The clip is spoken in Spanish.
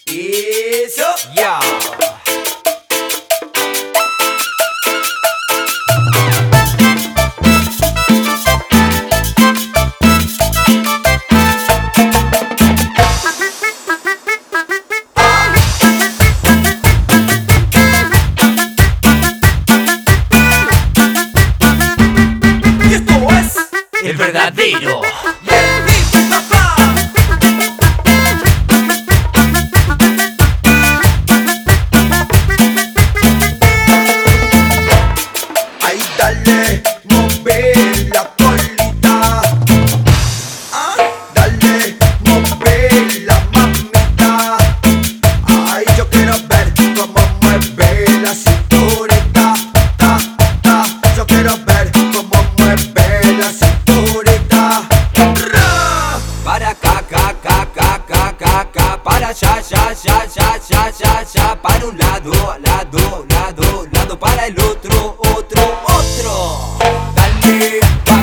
Eso. Ya. Y esto es El verdadero. el beat, papá. Ahí dale, mover la colita. Ah, dale, mover la mamita. Ay, yo quiero ver cómo mueve la cinturita. Ta, ta. Yo quiero ver cómo mueve la cinturita. Ra. Para acá, para allá, para un lado, para el otro. Dale,